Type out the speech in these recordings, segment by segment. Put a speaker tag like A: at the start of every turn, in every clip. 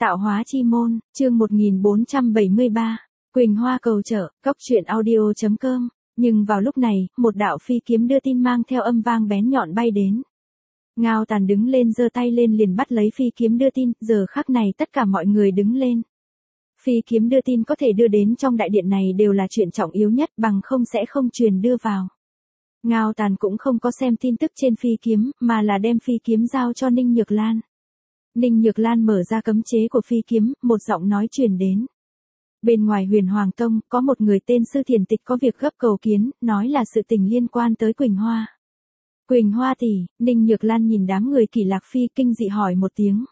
A: Tạo hóa chi môn, chương 1473, Quỳnh Hoa cầu trợ, cốc truyện audio.com. Nhưng vào lúc này, một đạo phi kiếm đưa tin mang theo âm vang bén nhọn bay đến. Ngao Tàn đứng lên giơ tay lên liền bắt lấy phi kiếm đưa tin, giờ khắc này tất cả mọi người đứng lên. Phi kiếm đưa tin có thể đưa đến trong đại điện này đều là chuyện trọng yếu nhất, bằng không sẽ không truyền đưa vào. Ngao Tàn cũng không có xem tin tức trên phi kiếm, mà là đem phi kiếm giao cho Ninh Nhược Lan. Ninh Nhược Lan mở ra cấm chế của phi kiếm, một giọng nói truyền đến. Bên ngoài Huyền Hoàng Tông, có một người tên Sư Thiền Tịch có việc gấp cầu kiến, nói là sự tình liên quan tới Quỳnh Hoa. Quỳnh Hoa tỷ, Ninh Nhược Lan nhìn đám người Kỷ Lạc Phi kinh dị hỏi một tiếng.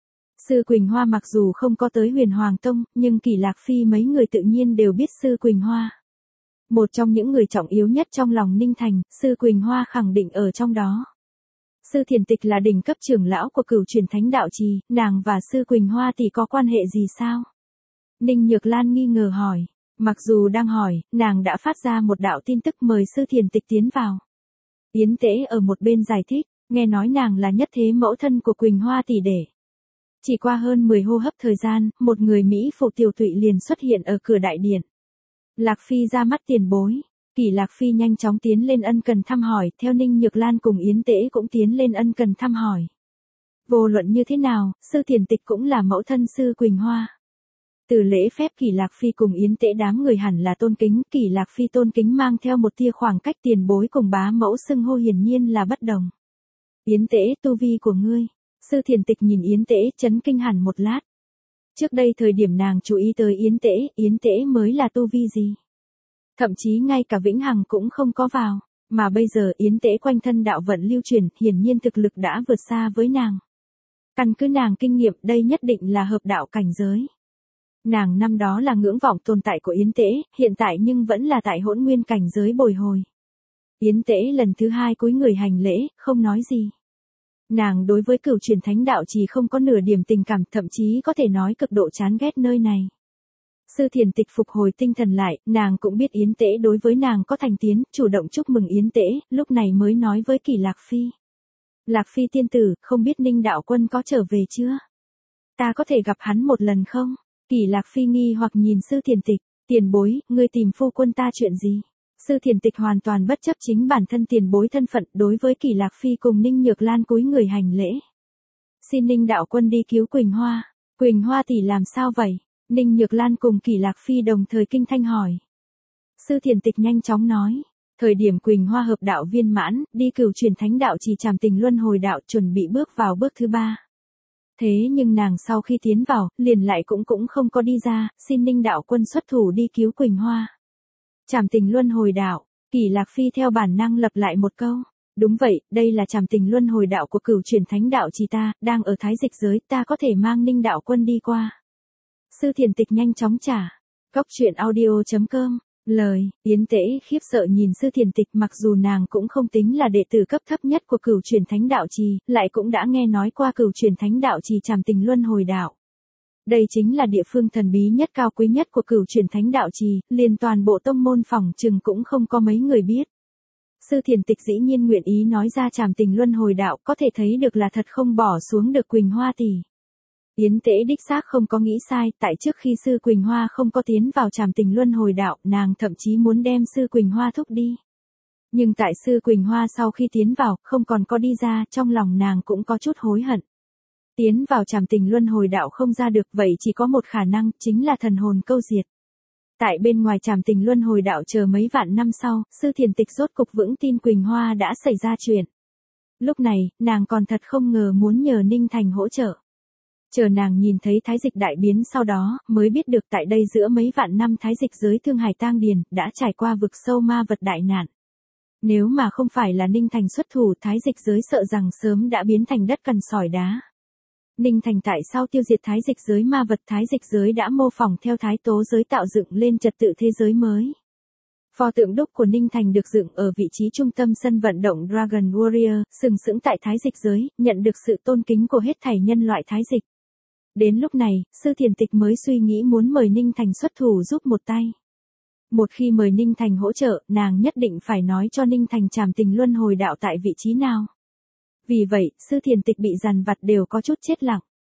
A: Sư Quỳnh Hoa mặc dù không có tới Huyền Hoàng Tông, nhưng Kỷ Lạc Phi mấy người tự nhiên đều biết Sư Quỳnh Hoa. Một trong những người trọng yếu nhất trong lòng Ninh Thành, Sư Quỳnh Hoa khẳng định ở trong đó. Sư Thiền Tịch là đỉnh cấp trưởng lão của Cửu Truyền Thánh Đạo Trì, nàng và Sư Quỳnh Hoa tỷ có quan hệ gì sao? Ninh Nhược Lan nghi ngờ hỏi. Mặc dù đang hỏi, nàng đã phát ra một đạo tin tức mời Sư Thiền Tịch tiến vào. Yến Tế ở một bên giải thích, nghe nói nàng là nhất thế mẫu thân của Quỳnh Hoa tỷ đệ. Chỉ qua hơn 10 hô hấp thời gian, một người Mỹ phụ tiểu tụy liền xuất hiện ở cửa đại điện. Lạc Phi ra mắt tiền bối. Kỷ Lạc Phi nhanh chóng tiến lên ân cần thăm hỏi, theo Ninh Nhược Lan cùng Yến Tế cũng tiến lên ân cần thăm hỏi. Vô luận như thế nào, Sư Thiền Tịch cũng là mẫu thân Sư Quỳnh Hoa. Từ lễ phép Kỷ Lạc Phi cùng Yến Tế đám người hẳn là tôn kính, Kỷ Lạc Phi tôn kính mang theo một tia khoảng cách tiền bối cùng bá mẫu xưng hô hiển nhiên là bất đồng. Yến Tế, tu vi của ngươi. Sư Thiền Tịch nhìn Yến Tế chấn kinh hẳn một lát. Trước đây thời điểm nàng chú ý tới Yến Tế mới là tu vi gì? Thậm chí ngay cả Vĩnh Hằng cũng không có vào, mà bây giờ Yến Tế quanh thân đạo vận lưu truyền, hiển nhiên thực lực đã vượt xa với nàng. Căn cứ nàng kinh nghiệm, đây nhất định là hợp đạo cảnh giới. Nàng năm đó là ngưỡng vọng tồn tại của Yến Tế, hiện tại nhưng vẫn là tại hỗn nguyên cảnh giới bồi hồi. Yến Tế lần thứ hai cúi người hành lễ, không nói gì. Nàng đối với Cửu Truyền Thánh Đạo Trì không có nửa điểm tình cảm, thậm chí có thể nói cực độ chán ghét nơi này. Sư Thiền Tịch phục hồi tinh thần lại, nàng cũng biết Yến Tế đối với nàng có thành tiến, chủ động chúc mừng Yến Tế, lúc này mới nói với Kỷ Lạc Phi. Lạc Phi tiên tử, không biết Ninh đạo quân có trở về chưa? Ta có thể gặp hắn một lần không? Kỷ Lạc Phi nghi hoặc nhìn Sư Thiền Tịch, tiền bối, ngươi tìm phu quân ta chuyện gì? Sư Thiền Tịch hoàn toàn bất chấp chính bản thân tiền bối thân phận, đối với Kỷ Lạc Phi cùng Ninh Nhược Lan cúi người hành lễ. Xin Ninh đạo quân đi cứu Quỳnh Hoa. Quỳnh Hoa tỷ làm sao vậy? Ninh Nhược Lan cùng Kỷ Lạc Phi đồng thời kinh thanh hỏi. Sư Thiền Tịch nhanh chóng nói. Thời điểm Quỳnh Hoa hợp đạo viên mãn, đi Cửu Truyền Thánh Đạo Trì trảm tình luân hồi đạo, chuẩn bị bước vào bước thứ 3. Thế nhưng nàng sau khi tiến vào, liền lại cũng không có đi ra, xin Ninh đạo quân xuất thủ đi cứu Quỳnh Hoa. Trảm tình luân hồi đạo, Kỷ Lạc Phi theo bản năng lặp lại một câu. Đúng vậy, đây là trảm tình luân hồi đạo của Cửu Truyền Thánh Đạo Trì ta, đang ở Thái Dịch giới, ta có thể mang Ninh đạo quân đi qua. Sư Thiền Tịch nhanh chóng trả. Cốc truyện audio.com. Lời, Yến Tế khiếp sợ nhìn Sư Thiền Tịch, mặc dù nàng cũng không tính là đệ tử cấp thấp nhất của Cửu Truyền Thánh Đạo Trì, lại cũng đã nghe nói qua Cửu Truyền Thánh Đạo Trì trảm tình luân hồi đạo. Đây chính là địa phương thần bí nhất cao quý nhất của Cửu Truyền Thánh Đạo Trì, liền toàn bộ tông môn phỏng chừng cũng không có mấy người biết. Sư Thiền Tịch dĩ nhiên nguyện ý nói ra trảm tình luân hồi đạo, có thể thấy được là thật không bỏ xuống được Quỳnh Hoa tỷ. Yến Tế đích xác không có nghĩ sai, tại trước khi Sư Quỳnh Hoa không có tiến vào trảm tình luân hồi đạo, nàng thậm chí muốn đem Sư Quỳnh Hoa thúc đi. Nhưng tại Sư Quỳnh Hoa sau khi tiến vào, không còn có đi ra, trong lòng nàng cũng có chút hối hận. Tiến vào trảm tình luân hồi đạo không ra được, vậy chỉ có một khả năng, chính là thần hồn câu diệt. Tại bên ngoài trảm tình luân hồi đạo chờ mấy vạn năm sau, Sư Thiền Tịch rốt cục vững tin Quỳnh Hoa đã xảy ra chuyện. Lúc này, nàng còn thật không ngờ muốn nhờ Ninh Thành hỗ trợ. Chờ nàng nhìn thấy Thái Dịch đại biến sau đó, mới biết được tại đây giữa mấy vạn năm Thái Dịch giới Thương Hải Tang Điền, đã trải qua vực sâu ma vật đại nạn. Nếu mà không phải là Ninh Thành xuất thủ, Thái Dịch giới sợ rằng sớm đã biến thành đất cằn sỏi đá. Ninh Thành tại sao tiêu diệt Thái Dịch giới ma vật, Thái Dịch giới đã mô phỏng theo Thái Tố giới tạo dựng lên trật tự thế giới mới. Pho tượng đúc của Ninh Thành được dựng ở vị trí trung tâm sân vận động Dragon Warrior, sừng sững tại Thái Dịch giới, nhận được sự tôn kính của hết thảy nhân loại Thái Dịch. Đến lúc này, Sư Thiền Tịch mới suy nghĩ muốn mời Ninh Thành xuất thủ giúp một tay. Một khi mời Ninh Thành hỗ trợ, nàng nhất định phải nói cho Ninh Thành trảm tình luân hồi đạo tại vị trí nào. Vì vậy, Sư Thiền Tịch bị dằn vặt đều có chút chết lặng.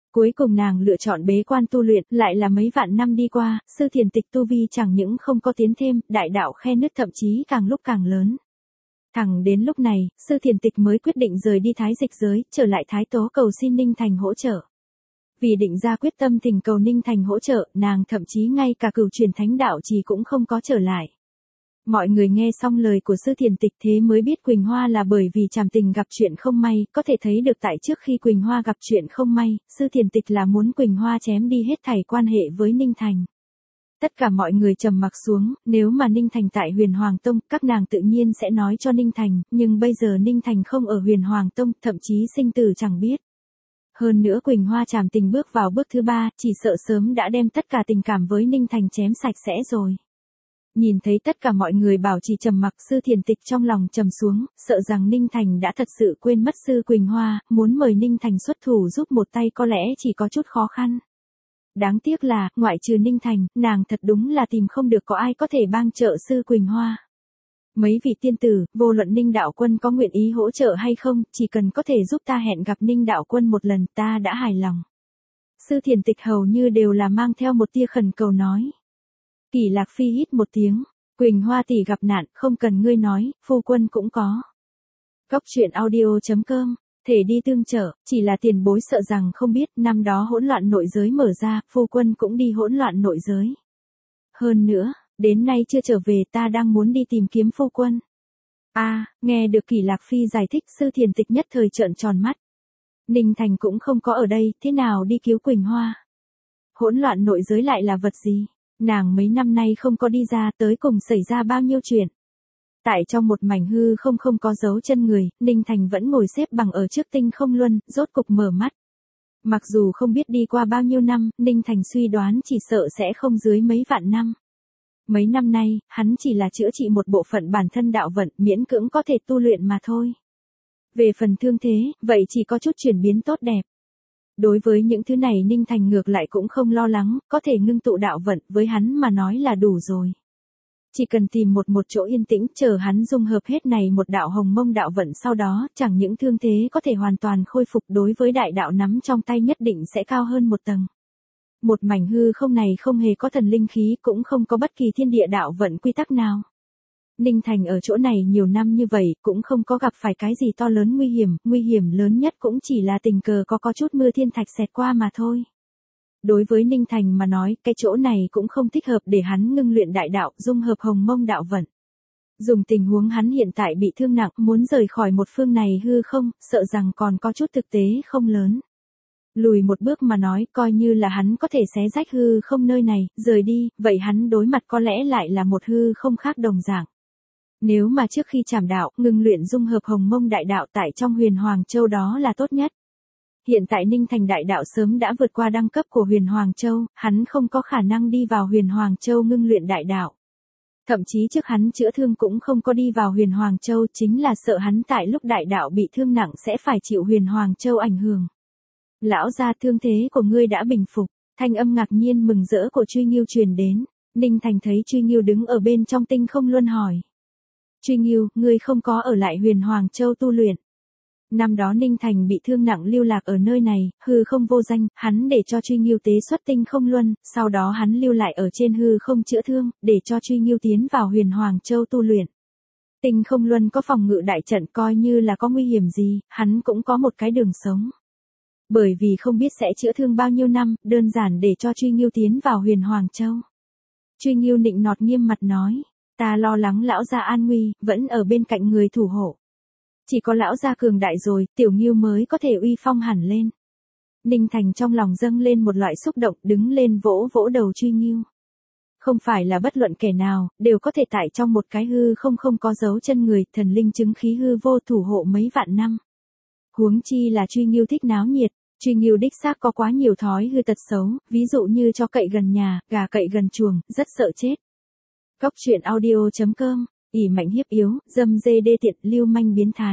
A: Cuối cùng nàng lựa chọn bế quan tu luyện, lại là mấy vạn năm đi qua, Sư Thiền Tịch tu vi chẳng những không có tiến thêm, đại đạo khe nứt thậm chí càng lúc càng lớn. Thẳng đến lúc này, Sư Thiền Tịch mới quyết định rời đi Thái Dịch giới, trở lại Thái Tố cầu xin Ninh Thành hỗ trợ. Vì định ra quyết tâm thỉnh cầu Ninh Thành hỗ trợ, nàng thậm chí ngay cả Cửu Truyền Thánh Đạo Trì cũng không có trở lại. Mọi người nghe xong lời của Sư Thiền Tịch thế mới biết Quỳnh Hoa là bởi vì Trảm Tình gặp chuyện không may, có thể thấy được tại trước khi Quỳnh Hoa gặp chuyện không may, Sư Thiền Tịch là muốn Quỳnh Hoa chém đi hết thảy quan hệ với Ninh Thành. Tất cả mọi người trầm mặc xuống, nếu mà Ninh Thành tại Huyền Hoàng Tông, các nàng tự nhiên sẽ nói cho Ninh Thành, nhưng bây giờ Ninh Thành không ở Huyền Hoàng Tông, thậm chí sinh tử chẳng biết. Hơn nữa Quỳnh Hoa Trảm Tình bước vào bước thứ 3, chỉ sợ sớm đã đem tất cả tình cảm với Ninh Thành chém sạch sẽ rồi. Nhìn thấy tất cả mọi người bảo trì trầm mặc, Sư Thiền Tịch trong lòng trầm xuống, sợ rằng Ninh Thành đã thật sự quên mất Sư Quỳnh Hoa, muốn mời Ninh Thành xuất thủ giúp một tay có lẽ chỉ có chút khó khăn. Đáng tiếc là, ngoại trừ Ninh Thành, nàng thật đúng là tìm không được có ai có thể bang trợ Sư Quỳnh Hoa. Mấy vị tiên tử, vô luận Ninh Đạo Quân có nguyện ý hỗ trợ hay không, chỉ cần có thể giúp ta hẹn gặp Ninh Đạo Quân một lần, ta đã hài lòng. Sư Thiền Tịch hầu như đều là mang theo một tia khẩn cầu nói. Kỷ Lạc Phi hít một tiếng, Quỳnh Hoa tỷ gặp nạn, không cần ngươi nói, phu quân cũng có. Góc truyện audio.com, thể đi tương trợ, chỉ là tiền bối sợ rằng không biết, năm đó hỗn loạn nội giới mở ra, phu quân cũng đi hỗn loạn nội giới. Hơn nữa, đến nay chưa trở về, ta đang muốn đi tìm kiếm phu quân. Nghe được Kỷ Lạc Phi giải thích, Sư Thiền Tịch nhất thời trợn tròn mắt. Ninh Thành cũng không có ở đây, thế nào đi cứu Quỳnh Hoa? Hỗn loạn nội giới lại là vật gì? Nàng mấy năm nay không có đi ra, tới cùng xảy ra bao nhiêu chuyện. Tại trong một mảnh hư không có dấu chân người, Ninh Thành vẫn ngồi xếp bằng ở trước tinh không luân, rốt cục mở mắt. Mặc dù không biết đi qua bao nhiêu năm, Ninh Thành suy đoán chỉ sợ sẽ không dưới mấy vạn năm. Mấy năm nay, hắn chỉ là chữa trị một bộ phận bản thân đạo vận, miễn cưỡng có thể tu luyện mà thôi. Về phần thương thế, vậy chỉ có chút chuyển biến tốt đẹp. Đối với những thứ này Ninh Thành ngược lại cũng không lo lắng, có thể ngưng tụ đạo vận, với hắn mà nói là đủ rồi. Chỉ cần tìm một chỗ yên tĩnh, chờ hắn dung hợp hết này một đạo hồng mông đạo vận, sau đó, chẳng những thương thế có thể hoàn toàn khôi phục, đối với đại đạo nắm trong tay nhất định sẽ cao hơn một tầng. Một mảnh hư không này không hề có thần linh khí, cũng không có bất kỳ thiên địa đạo vận quy tắc nào. Ninh Thành ở chỗ này nhiều năm như vậy, cũng không có gặp phải cái gì to lớn nguy hiểm lớn nhất cũng chỉ là tình cờ có chút mưa thiên thạch xẹt qua mà thôi. Đối với Ninh Thành mà nói, cái chỗ này cũng không thích hợp để hắn ngưng luyện đại đạo, dung hợp hồng mông đạo vận. Dùng tình huống hắn hiện tại bị thương nặng, muốn rời khỏi một phương này hư không, sợ rằng còn có chút thực tế không lớn. Lùi một bước mà nói, coi như là hắn có thể xé rách hư không nơi này, rời đi, vậy hắn đối mặt có lẽ lại là một hư không khác đồng dạng. Nếu mà trước khi trảm đạo, ngưng luyện dung hợp hồng mông đại đạo tại trong Huyền Hoàng Châu đó là tốt nhất. Hiện tại Ninh Thành đại đạo sớm đã vượt qua đẳng cấp của Huyền Hoàng Châu, hắn không có khả năng đi vào Huyền Hoàng Châu ngưng luyện đại đạo. Thậm chí trước hắn chữa thương cũng không có đi vào Huyền Hoàng Châu, chính là sợ hắn tại lúc đại đạo bị thương nặng sẽ phải chịu Huyền Hoàng Châu ảnh hưởng. Lão gia, thương thế của ngươi đã bình phục, thanh âm ngạc nhiên mừng rỡ của Truy Nghiêu truyền đến. Ninh Thành thấy Truy Nghiêu đứng ở bên trong tinh không luân hỏi. Truy Nghiêu, ngươi không có ở lại Huyền Hoàng Châu tu luyện. Năm đó Ninh Thành bị thương nặng lưu lạc ở nơi này, hư không vô danh, hắn để cho Truy Nghiêu tế xuất tinh không luân, sau đó hắn lưu lại ở trên hư không chữa thương, để cho Truy Nghiêu tiến vào Huyền Hoàng Châu tu luyện. Tinh không luân có phòng ngự đại trận, coi như là có nguy hiểm gì, hắn cũng có một cái đường sống. Bởi vì không biết sẽ chữa thương bao nhiêu năm, đơn giản để cho Truy Nghiêu tiến vào Huyền Hoàng Châu. Truy Nghiêu nịnh nọt nghiêm mặt nói, ta lo lắng lão gia an nguy, vẫn ở bên cạnh người thủ hộ. Chỉ có lão gia cường đại rồi, tiểu Nghiêu mới có thể uy phong hẳn lên. Ninh Thành trong lòng dâng lên một loại xúc động, đứng lên vỗ vỗ đầu Truy Nghiêu. Không phải là bất luận kẻ nào, đều có thể tại trong một cái hư không có dấu chân người, thần linh chứng khí hư vô thủ hộ mấy vạn năm. Huống chi là Truy Nghiêu thích náo nhiệt. Truy Nghiêu đích xác có quá nhiều thói hư tật xấu, ví dụ như chó cậy gần nhà, gà cậy gần chuồng, rất sợ chết. Góc truyện audio.com, ỷ mạnh hiếp yếu, dâm dê đê tiện, lưu manh biến thái.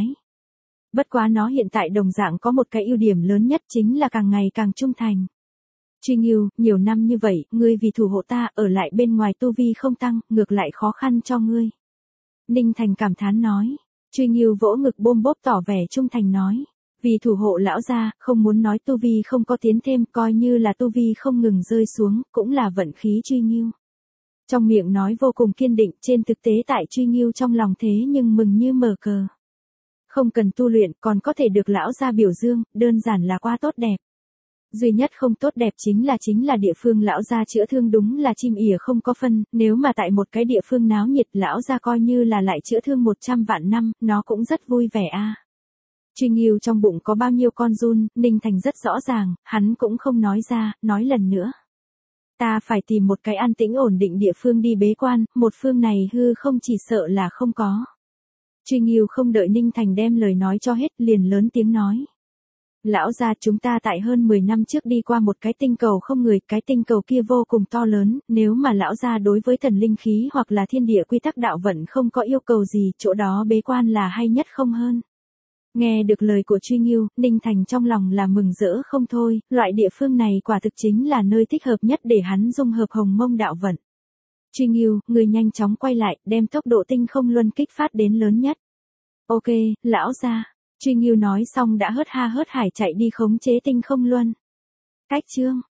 A: Bất quá nó hiện tại đồng dạng có một cái ưu điểm lớn nhất, chính là càng ngày càng trung thành. Truy Nghiêu, nhiều năm như vậy, ngươi vì thủ hộ ta, ở lại bên ngoài tu vi không tăng, ngược lại khó khăn cho ngươi. Ninh Thành cảm thán nói. Truy Nghiêu vỗ ngực bôm bốp tỏ vẻ trung thành nói. Vì thủ hộ lão gia, không muốn nói tu vi không có tiến thêm, coi như là tu vi không ngừng rơi xuống, cũng là vận khí Truy Nghiêu. Trong miệng nói vô cùng kiên định, trên thực tế tại Truy Nghiêu trong lòng thế nhưng mừng như mở cờ. Không cần tu luyện, còn có thể được lão gia biểu dương, đơn giản là quá tốt đẹp. Duy nhất không tốt đẹp chính là địa phương lão gia chữa thương đúng là chim ỉa không có phân, nếu mà tại một cái địa phương náo nhiệt lão gia coi như là lại chữa thương 100 vạn năm, nó cũng rất vui vẻ a. Truy Nghiêu trong bụng có bao nhiêu con giun, Ninh Thành rất rõ ràng, hắn cũng không nói ra, nói lần nữa. Ta phải tìm một cái an tĩnh ổn định địa phương đi bế quan, một phương này hư không chỉ sợ là không có. Truy Nghiêu không đợi Ninh Thành đem lời nói cho hết, liền lớn tiếng nói. Lão gia, chúng ta tại hơn 10 năm trước đi qua một cái tinh cầu không người, cái tinh cầu kia vô cùng to lớn, nếu mà lão gia đối với thần linh khí hoặc là thiên địa quy tắc đạo vận không có yêu cầu gì, chỗ đó bế quan là hay nhất không hơn. Nghe được lời của Truy Nghiêu, Ninh Thành trong lòng là mừng rỡ không thôi, loại địa phương này quả thực chính là nơi thích hợp nhất để hắn dung hợp hồng mông đạo vận. Truy Nghiêu, người nhanh chóng quay lại, đem tốc độ tinh không luân kích phát đến lớn nhất. Ok, lão gia. Truy Nghiêu nói xong đã hớt ha hớt hải chạy đi khống chế tinh không luân. Cách chương.